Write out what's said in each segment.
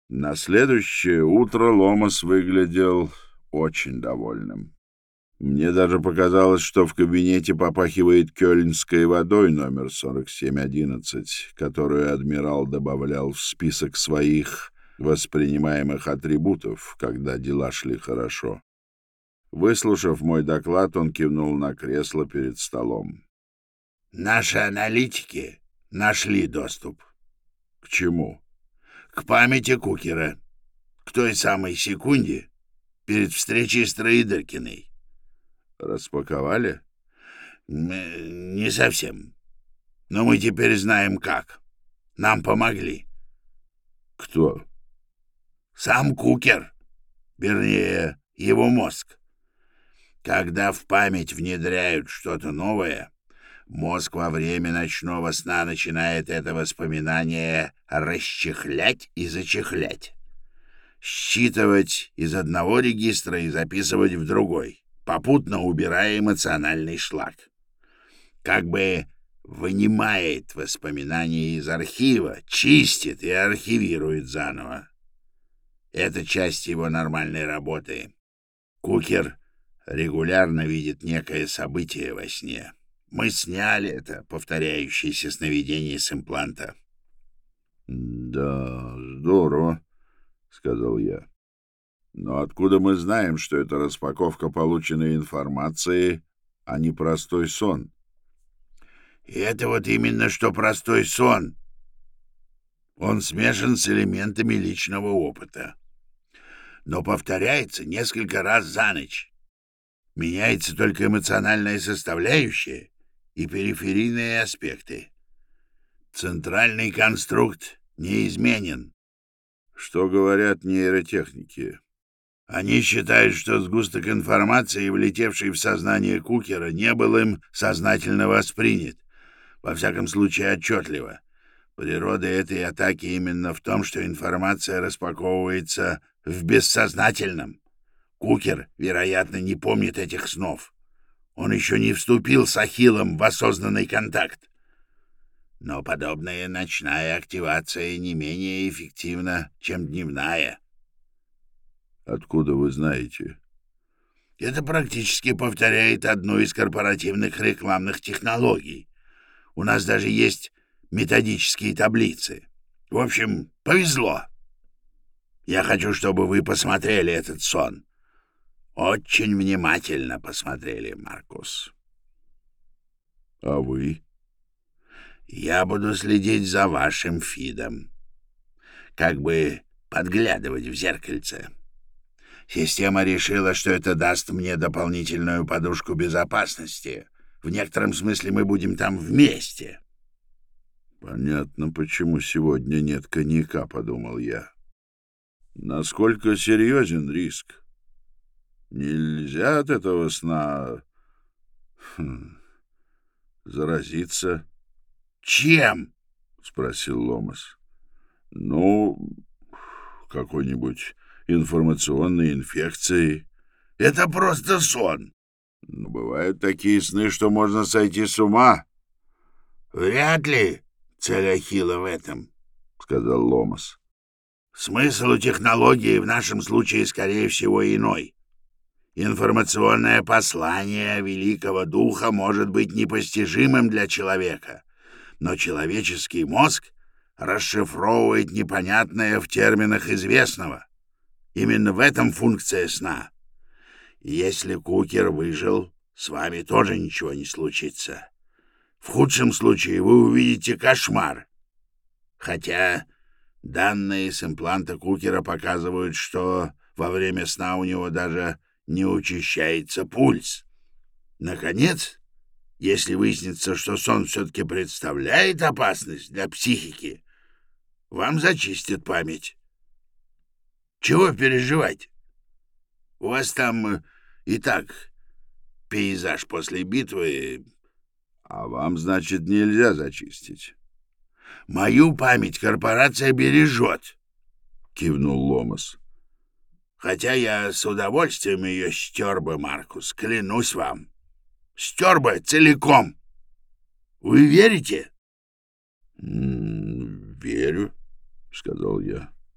На следующее утро Ломас выглядел очень довольным. Мне даже показалось, что в кабинете попахивает кёльнской водой номер 4711, которую адмирал добавлял в список своих воспринимаемых атрибутов, когда дела шли хорошо. Выслушав мой доклад, он кивнул на кресло перед столом. «Наши аналитики нашли доступ». «К чему?» «К памяти Кукера. К той самой секунде перед встречей с Троедыркиной». «Распаковали?» «Не совсем. Но мы теперь знаем, как. Нам помогли». «Кто?» «Сам Кукер. Вернее, его мозг. Когда в память внедряют что-то новое, мозг во время ночного сна начинает это воспоминание расчехлять и зачехлять, считывать из одного регистра и записывать в другой, попутно убирая эмоциональный шлак. Как бы вынимает воспоминания из архива, чистит и архивирует заново. Это часть его нормальной работы. Кукер регулярно видит некое событие во сне. Мы сняли это повторяющееся сновидение с импланта». «Да, здорово», — сказал я. «Но откуда мы знаем, что это распаковка полученной информации, а не простой сон?» «Это вот именно что простой сон. Он смешан с элементами личного опыта, но повторяется несколько раз за ночь. Меняется только эмоциональная составляющая и периферийные аспекты. Центральный конструкт неизменен». «Что говорят нейротехники?» «Они считают, что сгусток информации, влетевший в сознание Кукера, не был им сознательно воспринят, во всяком случае отчетливо. Природа этой атаки именно в том, что информация распаковывается в бессознательном. Кукер, вероятно, не помнит этих снов. Он еще не вступил с Ахиллом в осознанный контакт. Но подобная ночная активация не менее эффективна, чем дневная». «Откуда вы знаете?» «Это практически повторяет одну из корпоративных рекламных технологий. У нас даже есть методические таблицы. В общем, повезло. Я хочу, чтобы вы посмотрели этот сон. Очень внимательно посмотрели, Маркус». «А вы?» «Я буду следить за вашим фидом. Как бы подглядывать в зеркальце. Система решила, что это даст мне дополнительную подушку безопасности. В некотором смысле мы будем там вместе». «Понятно, почему сегодня нет коньяка», — подумал я. «Насколько серьезен риск? Нельзя от этого сна заразиться?» «Чем?» — спросил Ломас. «Ну, какой-нибудь информационной инфекцией». «Это просто сон». «Но бывают такие сны, что можно сойти с ума». «Вряд ли цель Ахилла в этом», — сказал Ломас. «Смысл у технологии в нашем случае, скорее всего, иной. Информационное послание Великого Духа может быть непостижимым для человека, но человеческий мозг расшифровывает непонятное в терминах известного. Именно в этом функция сна. Если Кукер выжил, с вами тоже ничего не случится. В худшем случае вы увидите кошмар. Хотя данные с импланта Кукера показывают, что во время сна у него даже не учащается пульс. Наконец, если выяснится, что сон все-таки представляет опасность для психики, вам зачистят память. Чего переживать? У вас там и так пейзаж после битвы». «А вам, значит, нельзя зачистить?» «Мою память корпорация бережет», — кивнул Ломас. «Хотя я с удовольствием ее стер бы, Маркус, клянусь вам. Стер бы целиком. Вы верите?» «Верю», — сказал я.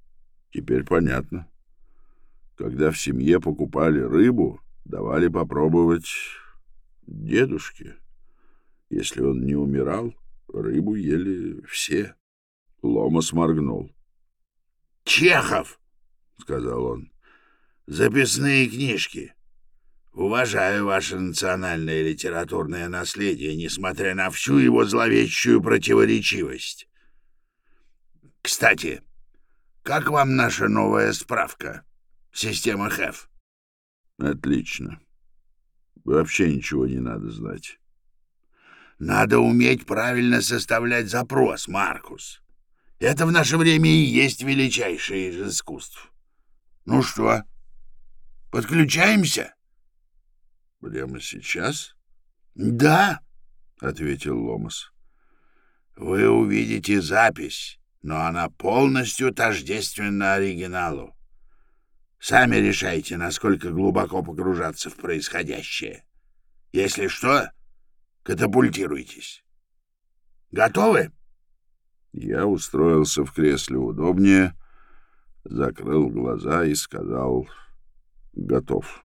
Теперь понятно. Когда в семье покупали рыбу, давали попробовать дедушке. Если он не умирал, рыбу ели все. Ломас моргнул. «Чехов!» — сказал он. «Записные книжки. Уважаю ваше национальное литературное наследие, несмотря на всю его зловещую противоречивость. Кстати, как вам наша новая справка? Система ХЭФ?» Отлично. Вообще ничего не надо знать. «Надо уметь правильно составлять запрос, Маркус. Это в наше время и есть величайшее из искусств. Ну что, подключаемся?» Прямо сейчас? «Да», — ответил Ломас. «вы увидите запись, но она полностью тождественна оригиналу. Сами решайте, насколько глубоко погружаться в происходящее. Если что, катапультируйтесь. Готовы?» Я устроился в кресле удобнее, закрыл глаза и сказал: «Готов».